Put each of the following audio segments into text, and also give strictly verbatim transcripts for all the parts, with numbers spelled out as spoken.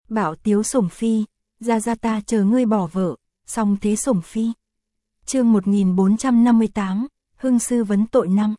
Bảo Tiếu Sủng Phi, ra ra ta chờ ngươi bỏ vợ, song thế Sủng Phi. Chương một nghìn bốn trăm năm mươi tám, Hưng sư vấn tội năm.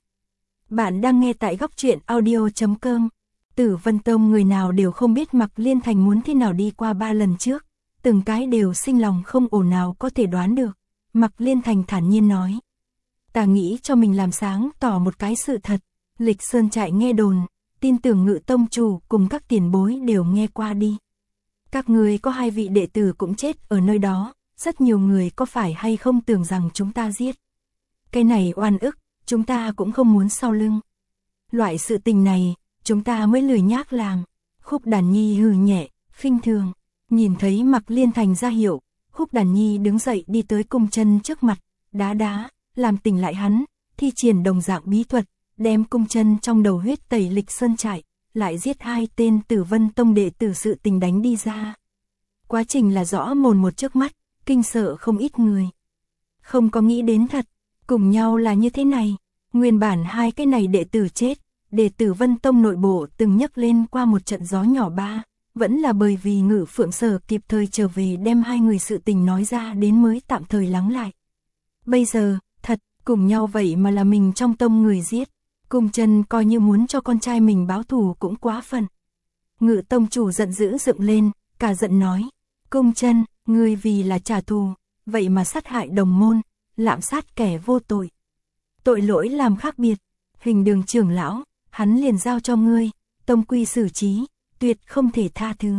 Bạn đang nghe tại góc truyện audio chấm com. Tử Vân Tông người nào đều không biết Mạc Liên Thành muốn thế nào đi qua ba lần trước, từng cái đều sinh lòng không ổn nào có thể đoán được. Mạc Liên Thành thản nhiên nói: "Ta nghĩ cho mình làm sáng tỏ một cái sự thật, Lịch Sơn trại nghe đồn, tin tưởng Ngự tông chủ cùng các tiền bối đều nghe qua đi. Các người có hai vị đệ tử cũng chết ở nơi đó, rất nhiều người có phải hay không tưởng rằng chúng ta giết. Cái này oan ức, chúng ta cũng không muốn sau lưng. Loại sự tình này, chúng ta mới lười nhác làm." Khúc Đàn Nhi hừ nhẹ, khinh thường, nhìn thấy Mạc Liên Thành ra hiệu, Khúc Đàn Nhi đứng dậy đi tới Cung Chân trước mặt, đá đá, làm tỉnh lại hắn, thi triển đồng dạng bí thuật, đem Cung Chân trong đầu huyết tẩy Lịch Sơn trại, lại giết hai tên Tử Vân Tông đệ tử sự tình đánh đi ra. Quá trình là rõ mồn một trước mắt, kinh sợ không ít người. Không có nghĩ đến thật, cùng nhau là như thế này, nguyên bản hai cái này đệ tử chết, đệ tử Vân Tông nội bộ từng nhắc lên qua một trận gió nhỏ ba, vẫn là bởi vì Ngự Phượng Sở kịp thời trở về đem hai người sự tình nói ra đến mới tạm thời lắng lại. Bây giờ, thật, cùng nhau vậy mà là mình trong tông người giết. Cung Chân coi như muốn cho con trai mình báo thù cũng quá phần. Ngự tông chủ giận dữ dựng lên, cả giận nói: "Cung Chân, ngươi vì là trả thù, vậy mà sát hại đồng môn, lạm sát kẻ vô tội. Tội lỗi làm khác biệt, Hình Đường trưởng lão, hắn liền giao cho ngươi, tông quy xử trí, tuyệt không thể tha thứ."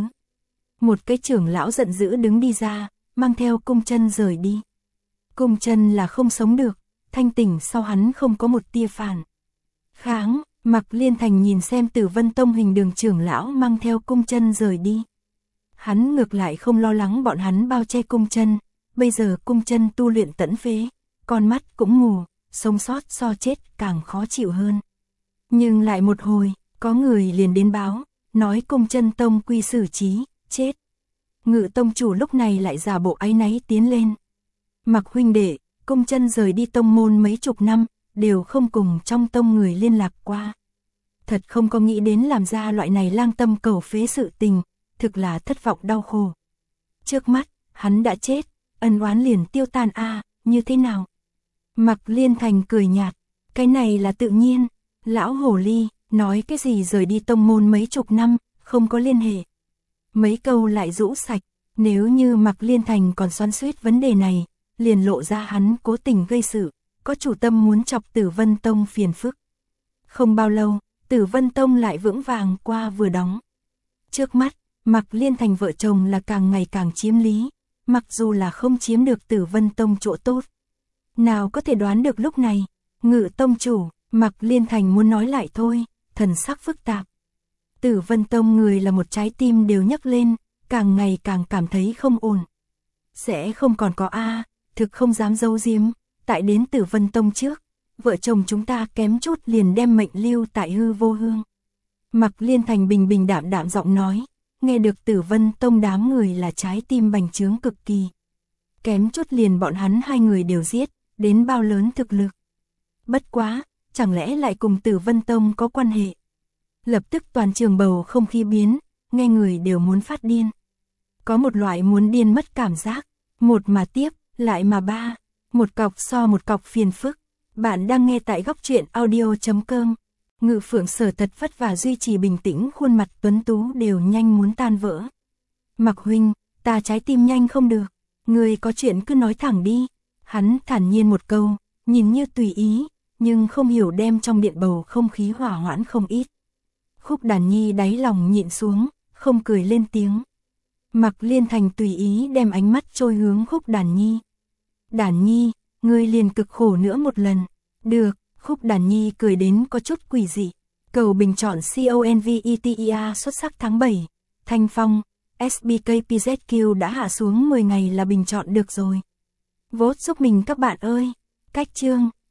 Một cái trưởng lão giận dữ đứng đi ra, mang theo Cung Chân rời đi. Cung Chân là không sống được, thanh tỉnh sau hắn không có một tia phản kháng. Mạc Liên Thành nhìn xem Tử Vân Tông Hình Đường trưởng lão mang theo Cung Chân rời đi. Hắn ngược lại không lo lắng bọn hắn bao che Cung Chân, bây giờ Cung Chân tu luyện tẫn phế, con mắt cũng mù, sống sót so chết càng khó chịu hơn. Nhưng lại một hồi, có người liền đến báo, nói Cung Chân tông quy xử trí, chết. Ngự tông chủ lúc này lại giả bộ áy náy tiến lên: "Mạc huynh đệ, Cung Chân rời đi tông môn mấy chục năm, đều không cùng trong tông người liên lạc qua. Thật không có nghĩ đến làm ra loại này lang tâm cầu phế sự tình, thực là thất vọng đau khổ. Trước mắt, hắn đã chết, ân oán liền tiêu tan a, à, như thế nào?" Mạc Liên Thành cười nhạt: "Cái này là tự nhiên, lão hồ ly, nói cái gì rời đi tông môn mấy chục năm, không có liên hệ." Mấy câu lại rũ sạch, nếu như Mạc Liên Thành còn xoắn xuýt vấn đề này, liền lộ ra hắn cố tình gây sự, có chủ tâm muốn chọc Tử Vân Tông phiền phức. Không bao lâu, Tử Vân Tông lại vững vàng qua vừa đóng. Trước mắt, Mạc Liên Thành vợ chồng là càng ngày càng chiếm lý, mặc dù là không chiếm được Tử Vân Tông chỗ tốt. Nào có thể đoán được lúc này, Ngự tông chủ, Mạc Liên Thành muốn nói lại thôi, thần sắc phức tạp. Tử Vân Tông người là một trái tim đều nhấc lên, càng ngày càng cảm thấy không ổn. Sẽ không còn có a, thực không dám giấu giếm, tại đến Tử Vân Tông trước, vợ chồng chúng ta kém chút liền đem mệnh lưu tại hư vô hương. Mạc Liên Thành bình bình đạm đạm giọng nói, nghe được Tử Vân Tông đám người là trái tim bành trướng cực kỳ. Kém chút liền bọn hắn hai người đều giết, đến bao lớn thực lực. Bất quá, chẳng lẽ lại cùng Tử Vân Tông có quan hệ? Lập tức toàn trường bầu không khí biến, nghe người đều muốn phát điên. Có một loại muốn điên mất cảm giác, một mà tiếp, lại mà ba, một cọc so một cọc phiền phức. Bạn đang nghe tại góc truyện audio chấm com. Ngự Phượng Sở thật vất vả duy trì bình tĩnh, khuôn mặt tuấn tú đều nhanh muốn tan vỡ. Mạc huynh, ta trái tim nhanh không được, người có chuyện cứ nói thẳng đi. Hắn thản nhiên một câu, nhìn như tùy ý, nhưng không hiểu đem trong điện bầu không khí hỏa hoãn không ít. Khúc Đàn Nhi đáy lòng nhịn xuống, không cười lên tiếng. Mạc Liên Thành tùy ý đem ánh mắt trôi hướng Khúc Đàn Nhi. Đàn Nhi, ngươi liền cực khổ nữa một lần. Được, Khúc Đàn Nhi cười đến có chút quỷ dị. Cầu bình chọn CONVETEA xuất sắc tháng bảy. Thanh Phong, ét bê ca pê zét quy đã hạ xuống mười ngày là bình chọn được rồi. Vote giúp mình các bạn ơi. Cách chương.